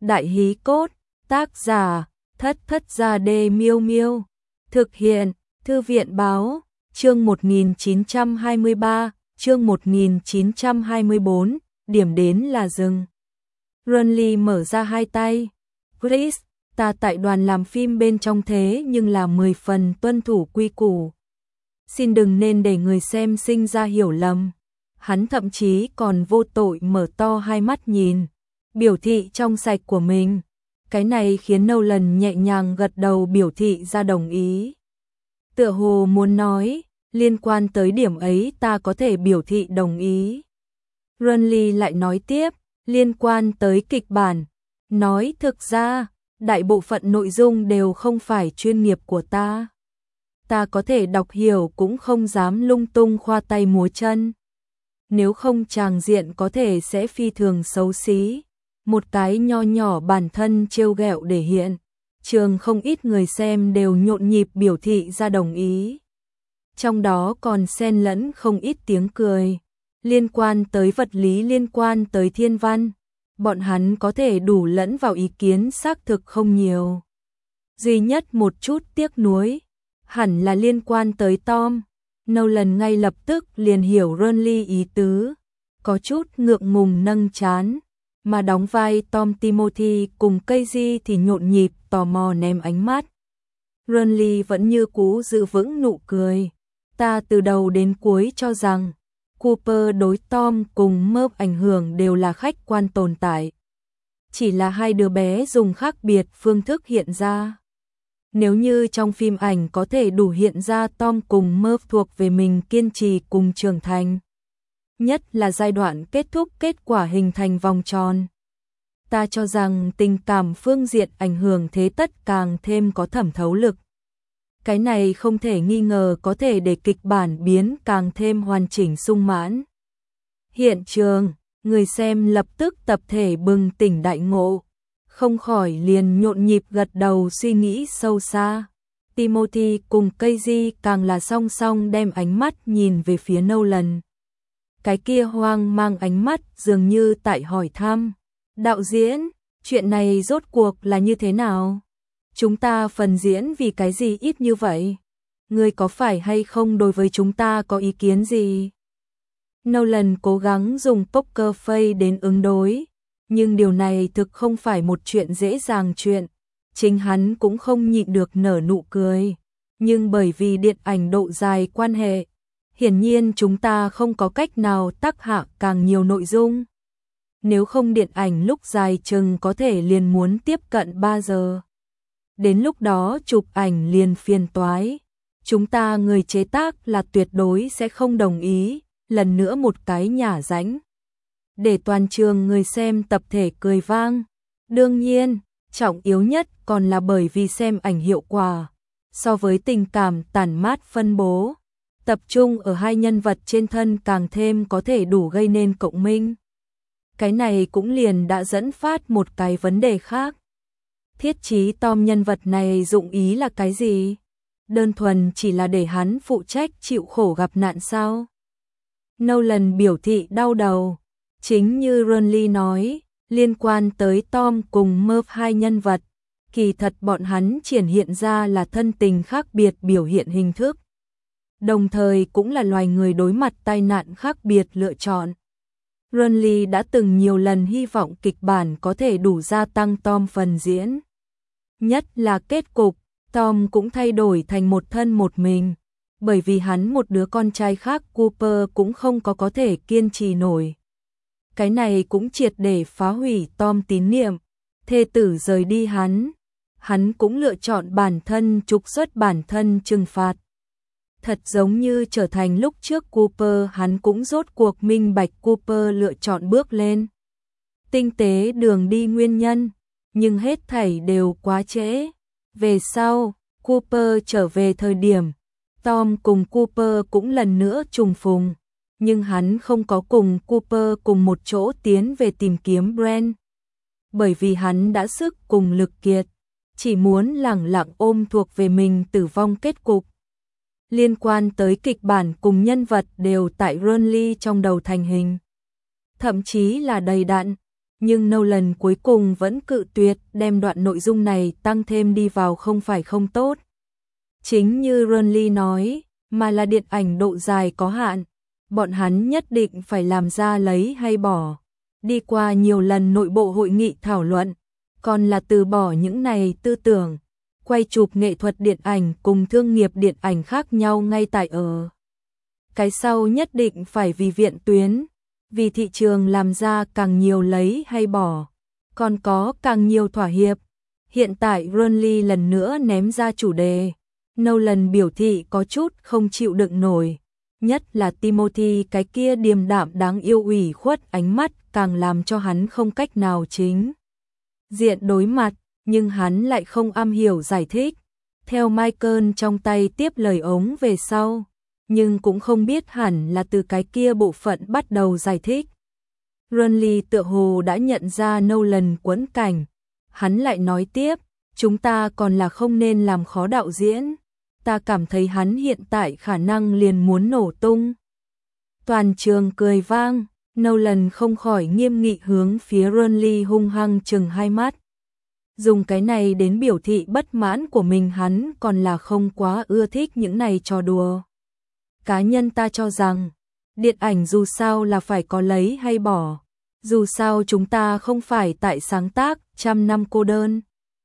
Đại hí cốt, tác giả, Thất Thất Gia Đê Miêu Miêu. Thực hiện, Thư viện báo, chương 1923, chương 1924, điểm đến là rừng. Runly mở ra hai tay. Chris, ta tại đoàn làm phim bên trong thế nhưng là 10 phần tuân thủ quy củ. Xin đừng nên để người xem sinh ra hiểu lầm. Hắn thậm chí còn vô tội mở to hai mắt nhìn, biểu thị trong sạch của mình. Cái này khiến Nolan nhẹ nhàng gật đầu biểu thị ra đồng ý. Tựa hồ muốn nói, liên quan tới điểm ấy ta có thể biểu thị đồng ý. Runly lại nói tiếp, liên quan tới kịch bản, nói thực ra, đại bộ phận nội dung đều không phải chuyên nghiệp của ta. Ta có thể đọc hiểu cũng không dám lung tung khoa tay múa chân. Nếu không tràng diện có thể sẽ phi thường xấu xí. Một cái nho nhỏ bản thân trêu ghẹo để hiện. Trường không ít người xem đều nhộn nhịp biểu thị ra đồng ý. Trong đó còn xen lẫn không ít tiếng cười. Liên quan tới vật lý, liên quan tới thiên văn. Bọn hắn có thể đủ lẫn vào ý kiến xác thực không nhiều. Duy nhất một chút tiếc nuối, hẳn là liên quan tới Tom. Nolan ngay lập tức liền hiểu Runly ý tứ, có chút ngượng ngùng nâng trán, mà đóng vai Tom Timothy cùng Casey thì nhộn nhịp tò mò ném ánh mắt. Runly vẫn như cũ giữ vững nụ cười. Ta từ đầu đến cuối cho rằng Cooper đối Tom cùng Murph ảnh hưởng đều là khách quan tồn tại. Chỉ là hai đứa bé dùng khác biệt phương thức hiện ra. Nếu như trong phim ảnh có thể đủ hiện ra Tom cùng Murph thuộc về mình kiên trì cùng trưởng thành. Nhất là giai đoạn kết thúc kết quả hình thành vòng tròn. Ta cho rằng tình cảm phương diện ảnh hưởng thế tất càng thêm có thẩm thấu lực. Cái này không thể nghi ngờ có thể để kịch bản biến càng thêm hoàn chỉnh sung mãn. Hiện trường, người xem lập tức tập thể bừng tỉnh đại ngộ. Không khỏi liền nhộn nhịp gật đầu suy nghĩ sâu xa. Timothy cùng Casey càng là song song đem ánh mắt nhìn về phía Nolan. Cái kia hoang mang ánh mắt dường như tại hỏi thăm. Đạo diễn, chuyện này rốt cuộc là như thế nào? Chúng ta phần diễn vì cái gì ít như vậy? Ngươi có phải hay không đối với chúng ta có ý kiến gì? Nolan cố gắng dùng poker face đến ứng đối. Nhưng điều này thực không phải một chuyện dễ dàng chuyện. Chính hắn cũng không nhịn được nở nụ cười. Nhưng bởi vì điện ảnh độ dài quan hệ, hiển nhiên chúng ta không có cách nào tác hạ càng nhiều nội dung. Nếu không điện ảnh lúc dài chừng có thể liền muốn tiếp cận 3 giờ. Đến lúc đó chụp ảnh liền phiền toái. Chúng ta người chế tác là tuyệt đối sẽ không đồng ý. Lần nữa một cái nhả rãnh. Để toàn trường người xem tập thể cười vang. Đương nhiên, trọng yếu nhất còn là bởi vì xem ảnh hiệu quả. So với tình cảm tản mát phân bố, tập trung ở hai nhân vật trên thân càng thêm có thể đủ gây nên cộng minh. Cái này cũng liền đã dẫn phát một cái vấn đề khác. Thiết chí Tom nhân vật này dụng ý là cái gì? Đơn thuần chỉ là để hắn phụ trách chịu khổ gặp nạn sao? Nolan biểu thị đau đầu. Chính như Runly nói, liên quan tới Tom cùng Murph hai nhân vật, kỳ thật bọn hắn triển hiện ra là thân tình khác biệt biểu hiện hình thức. Đồng thời cũng là loài người đối mặt tai nạn khác biệt lựa chọn. Runly đã từng nhiều lần hy vọng kịch bản có thể đủ gia tăng Tom phần diễn. Nhất là kết cục, Tom cũng thay đổi thành một thân một mình, bởi vì hắn một đứa con trai khác Cooper cũng không có thể kiên trì nổi. Cái này cũng triệt để phá hủy Tom tín niệm, thê tử rời đi hắn cũng lựa chọn bản thân trục xuất bản thân trừng phạt. Thật giống như trở thành lúc trước Cooper hắn cũng rốt cuộc minh bạch Cooper lựa chọn bước lên. Tinh tế đường đi nguyên nhân, nhưng hết thảy đều quá trễ. Về sau, Cooper trở về thời điểm, Tom cùng Cooper cũng lần nữa trùng phùng. Nhưng hắn không có cùng Cooper cùng một chỗ tiến về tìm kiếm Brent. Bởi vì hắn đã sức cùng lực kiệt, chỉ muốn lẳng lặng ôm thuộc về mình tử vong kết cục. Liên quan tới kịch bản cùng nhân vật đều tại Runly trong đầu thành hình. Thậm chí là đầy đặn, nhưng Nolan cuối cùng vẫn cự tuyệt, đem đoạn nội dung này tăng thêm đi vào không phải không tốt. Chính như Ronly nói, mà là điện ảnh độ dài có hạn, bọn hắn nhất định phải làm ra lấy hay bỏ. Đi qua nhiều lần nội bộ hội nghị thảo luận, còn là từ bỏ những này tư tưởng. Quay chụp nghệ thuật điện ảnh cùng thương nghiệp điện ảnh khác nhau ngay tại ở. Cái sau nhất định phải vì viện tuyến, vì thị trường làm ra càng nhiều lấy hay bỏ, còn có càng nhiều thỏa hiệp. Hiện tại Ronly lần nữa ném ra chủ đề, Nolan biểu thị có chút không chịu đựng nổi, nhất là Timothy cái kia điềm đạm đáng yêu ủy khuất ánh mắt càng làm cho hắn không cách nào chính diện đối mặt, nhưng hắn lại không am hiểu giải thích. Theo Michael trong tay tiếp lời ống về sau, nhưng cũng không biết hẳn là từ cái kia bộ phận bắt đầu giải thích. Ronly tựa hồ đã nhận ra Nolan quẫn cảnh, hắn lại nói tiếp, chúng ta còn là không nên làm khó đạo diễn, ta cảm thấy hắn hiện tại khả năng liền muốn nổ tung. Toàn trường cười vang, Nolan không khỏi nghiêm nghị hướng phía Ronly hung hăng chừng hai mắt. Dùng cái này đến biểu thị bất mãn của mình, hắn còn là không quá ưa thích những này trò đùa. Cá nhân ta cho rằng, điện ảnh dù sao là phải có lấy hay bỏ, dù sao chúng ta không phải tại sáng tác trăm năm cô đơn.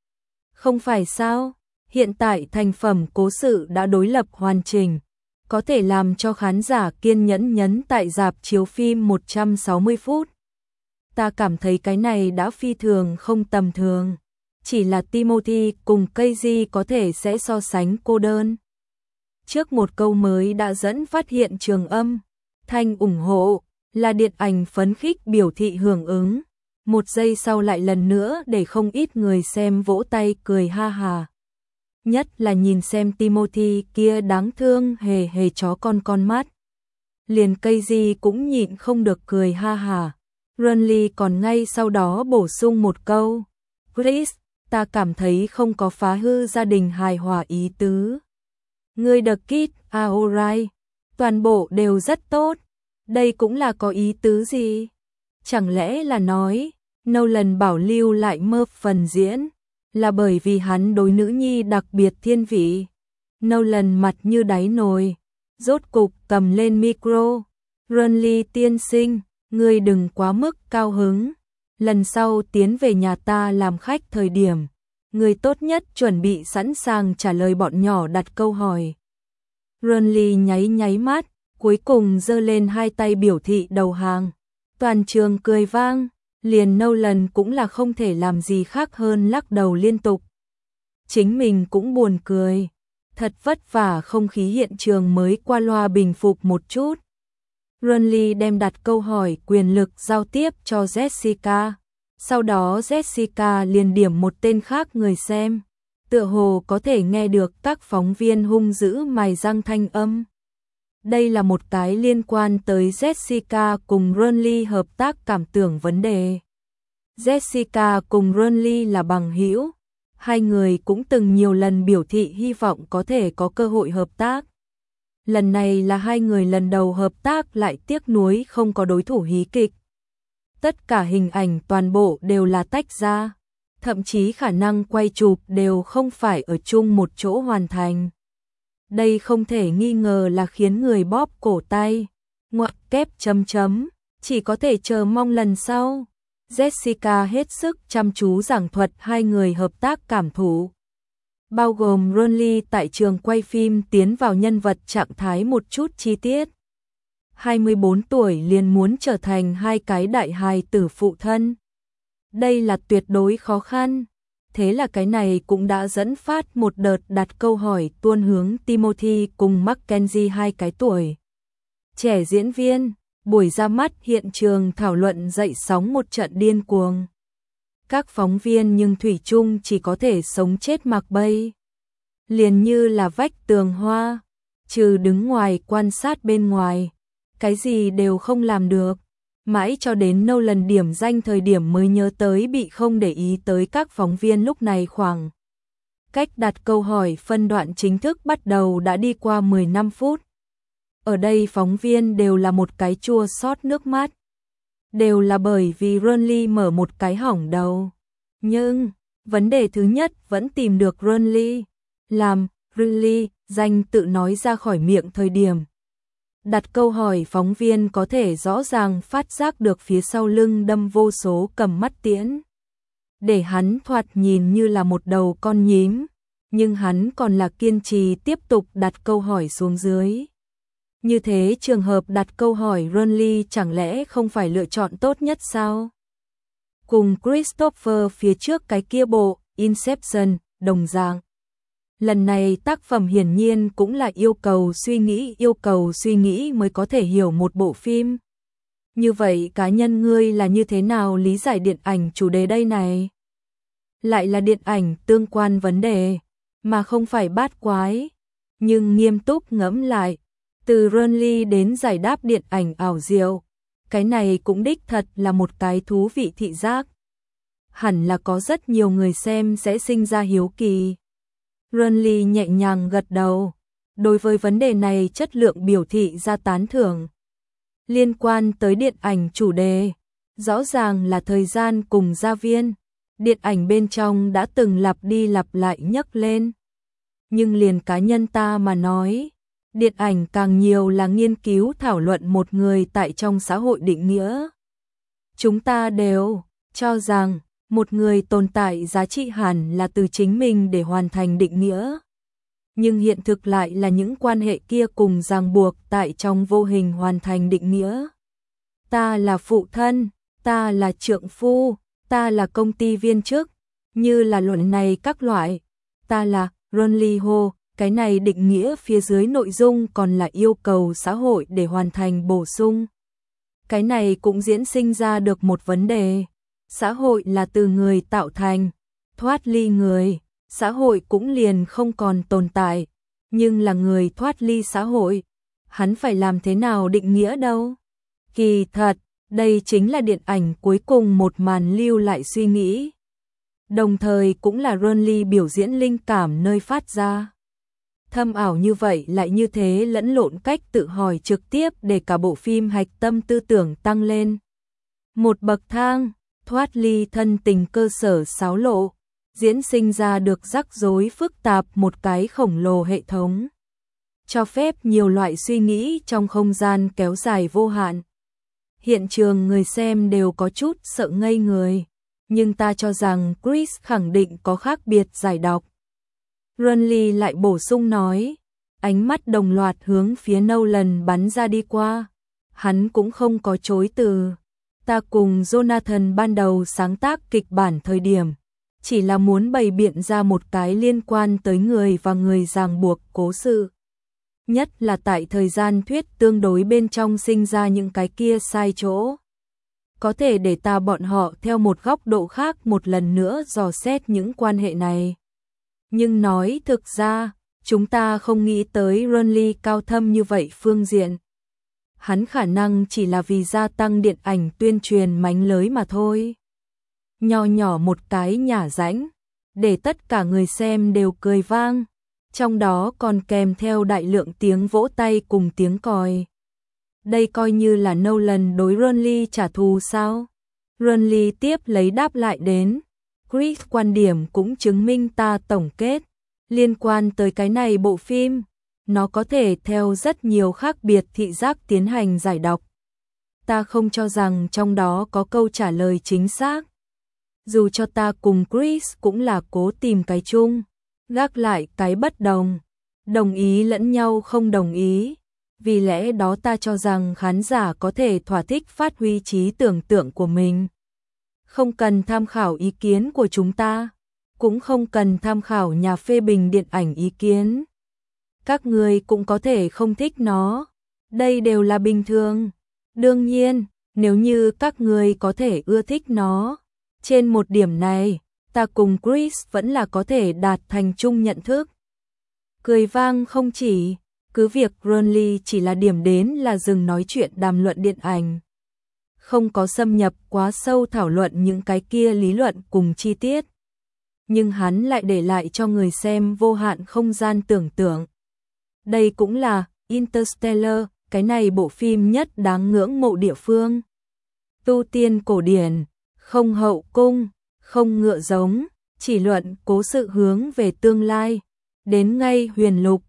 Không phải sao, hiện tại thành phẩm cố sự đã đối lập hoàn chỉnh, có thể làm cho khán giả kiên nhẫn nhấn tại rạp chiếu phim 160 phút. Ta cảm thấy cái này đã phi thường không tầm thường. Chỉ là Timothy cùng Casey có thể sẽ so sánh cô đơn. Trước một câu mới đã dẫn phát hiện trường âm, thanh ủng hộ, là điện ảnh phấn khích biểu thị hưởng ứng. Một giây sau lại lần nữa để không ít người xem vỗ tay cười ha hà. Nhất là nhìn xem Timothy kia đáng thương hề hề chó con mắt. Liền Casey cũng nhịn không được cười ha hà. Ronly còn ngay sau đó bổ sung một câu. Chris, ta cảm thấy không có phá hư gia đình hài hòa ý tứ. Người The Kid are alright, toàn bộ đều rất tốt. Đây cũng là có ý tứ gì? Chẳng lẽ là nói, Nolan bảo lưu lại Murph phần diễn, là bởi vì hắn đối nữ nhi đặc biệt thiên vị. Nolan mặt như đáy nồi, rốt cục cầm lên micro. Ronly tiên sinh, ngươi đừng quá mức cao hứng. Lần sau tiến về nhà ta làm khách thời điểm, người tốt nhất chuẩn bị sẵn sàng trả lời bọn nhỏ đặt câu hỏi. Ronly nháy nháy mắt, cuối cùng giơ lên hai tay biểu thị đầu hàng. Toàn trường cười vang, liền Nolan cũng là không thể làm gì khác hơn lắc đầu liên tục. Chính mình cũng buồn cười, thật vất vả không khí hiện trường mới qua loa bình phục một chút. Ronly đem đặt câu hỏi quyền lực giao tiếp cho Jessica. Sau đó Jessica liền điểm một tên khác người xem. Tựa hồ có thể nghe được các phóng viên hung dữ mài răng thanh âm. Đây là một cái liên quan tới Jessica cùng Ronly hợp tác cảm tưởng vấn đề. Jessica cùng Ronly là bằng hữu. Hai người cũng từng nhiều lần biểu thị hy vọng có thể có cơ hội hợp tác. Lần này là hai người lần đầu hợp tác lại tiếc nuối không có đối thủ hí kịch. Tất cả hình ảnh toàn bộ đều là tách ra, thậm chí khả năng quay chụp đều không phải ở chung một chỗ hoàn thành. Đây không thể nghi ngờ là khiến người bóp cổ tay, ngoặc kép chấm chấm, chỉ có thể chờ mong lần sau. Jessica hết sức chăm chú giảng thuật hai người hợp tác cảm thụ, bao gồm Ronly tại trường quay phim tiến vào nhân vật trạng thái một chút chi tiết. 24 tuổi liền muốn trở thành hai cái đại hài tử phụ thân. Đây là tuyệt đối khó khăn. Thế là cái này cũng đã dẫn phát một đợt đặt câu hỏi tuôn hướng Timothy cùng Mackenzie hai cái tuổi. Trẻ diễn viên, buổi ra mắt hiện trường thảo luận dậy sóng một trận điên cuồng. Các phóng viên nhưng thủy chung chỉ có thể sống chết mặc bay. Liền như là vách tường hoa, trừ đứng ngoài quan sát bên ngoài, cái gì đều không làm được. Mãi cho đến Nolan điểm danh thời điểm mới nhớ tới bị không để ý tới các phóng viên lúc này khoảng. Cách đặt câu hỏi phân đoạn chính thức bắt đầu đã đi qua 15 phút. Ở đây phóng viên đều là một cái chua xót nước mắt. đều là bởi vì Renly mở một cái hỏng đầu. Nhưng, vấn đề thứ nhất vẫn tìm được Renly. Làm Renly danh tự nói ra khỏi miệng thời điểm đặt câu hỏi, phóng viên có thể rõ ràng phát giác được phía sau lưng đâm vô số cầm mắt tiễn. Để hắn thoạt nhìn như là một đầu con nhím, nhưng hắn còn là kiên trì tiếp tục đặt câu hỏi xuống dưới. Như thế trường hợp đặt câu hỏi Renly chẳng lẽ không phải lựa chọn tốt nhất sao? Cùng Christopher phía trước cái kia bộ Inception đồng dạng. Lần này tác phẩm hiển nhiên cũng là yêu cầu suy nghĩ mới có thể hiểu một bộ phim. Như vậy cá nhân ngươi là như thế nào lý giải điện ảnh chủ đề đây này? Lại là điện ảnh tương quan vấn đề, mà không phải bát quái. Nhưng nghiêm túc ngẫm lại, từ Renly đến giải đáp điện ảnh ảo diệu, cái này cũng đích thật là một cái thú vị thị giác. Hẳn là có rất nhiều người xem sẽ sinh ra hiếu kỳ. Renly nhẹ nhàng gật đầu, đối với vấn đề này chất lượng biểu thị ra tán thưởng. Liên quan tới điện ảnh chủ đề, rõ ràng là thời gian cùng gia viên, điện ảnh bên trong đã từng lặp đi lặp lại nhắc lên. Nhưng liền cá nhân ta mà nói, điện ảnh càng nhiều là nghiên cứu thảo luận một người tại trong xã hội định nghĩa. Chúng ta đều cho rằng một người tồn tại giá trị hẳn là từ chính mình để hoàn thành định nghĩa. Nhưng hiện thực lại là những quan hệ kia cùng ràng buộc tại trong vô hình hoàn thành định nghĩa. Ta là phụ thân, ta là trượng phu, ta là công ty viên chức, như là luận này các loại. Ta là Renly Ho, cái này định nghĩa phía dưới nội dung còn là yêu cầu xã hội để hoàn thành bổ sung. Cái này cũng diễn sinh ra được một vấn đề. Xã hội là từ người tạo thành, thoát ly người, xã hội cũng liền không còn tồn tại. Nhưng là người thoát ly xã hội, hắn phải làm thế nào định nghĩa đâu? Kỳ thật, đây chính là điện ảnh cuối cùng một màn lưu lại suy nghĩ. Đồng thời cũng là Renly biểu diễn linh cảm nơi phát ra. Thâm ảo như vậy lại như thế lẫn lộn cách tự hỏi trực tiếp để cả bộ phim hạch tâm tư tưởng tăng lên. Một bậc thang, thoát ly thân tình cơ sở xáo lộ, diễn sinh ra được rắc rối phức tạp một cái khổng lồ hệ thống. Cho phép nhiều loại suy nghĩ trong không gian kéo dài vô hạn. Hiện trường người xem đều có chút sợ ngây người, nhưng ta cho rằng Chris khẳng định có khác biệt giải đọc. Renly lại bổ sung nói, ánh mắt đồng loạt hướng phía Nolan bắn ra đi qua. Hắn cũng không có chối từ. Ta cùng Jonathan ban đầu sáng tác kịch bản thời điểm, chỉ là muốn bày biện ra một cái liên quan tới người và người ràng buộc cố sự. Nhất là tại thời gian thuyết tương đối bên trong sinh ra những cái kia sai chỗ. Có thể để ta bọn họ theo một góc độ khác một lần nữa dò xét những quan hệ này. Nhưng nói thực ra, chúng ta không nghĩ tới Renly cao thâm như vậy phương diện. Hắn khả năng chỉ là vì gia tăng điện ảnh tuyên truyền mánh lới mà thôi. Nho nhỏ một cái nhả rãnh, để tất cả người xem đều cười vang, trong đó còn kèm theo đại lượng tiếng vỗ tay cùng tiếng còi. Đây coi như là Nolan đối Renly trả thù sao? Renly tiếp lấy đáp lại đến, Chris quan điểm cũng chứng minh ta tổng kết, liên quan tới cái này bộ phim. Nó có thể theo rất nhiều khác biệt thị giác tiến hành giải đọc. Ta không cho rằng trong đó có câu trả lời chính xác. Dù cho ta cùng Chris cũng là cố tìm cái chung, gác lại cái bất đồng, đồng ý lẫn nhau không đồng ý. Vì lẽ đó ta cho rằng khán giả có thể thỏa thích phát huy trí tưởng tượng của mình. Không cần tham khảo ý kiến của chúng ta, cũng không cần tham khảo nhà phê bình điện ảnh ý kiến. Các người cũng có thể không thích nó, đây đều là bình thường. Đương nhiên, nếu như các người có thể ưa thích nó, trên một điểm này, ta cùng Chris vẫn là có thể đạt thành chung nhận thức. Cười vang không chỉ, cứ việc Renly chỉ là điểm đến là dừng nói chuyện đàm luận điện ảnh. Không có xâm nhập quá sâu thảo luận những cái kia lý luận cùng chi tiết. Nhưng hắn lại để lại cho người xem vô hạn không gian tưởng tượng. Đây cũng là Interstellar, cái này bộ phim nhất đáng ngưỡng mộ địa phương. Tu tiên cổ điển, không hậu cung, không ngựa giống, chỉ luận cố sự hướng về tương lai. Đến ngay huyền lục,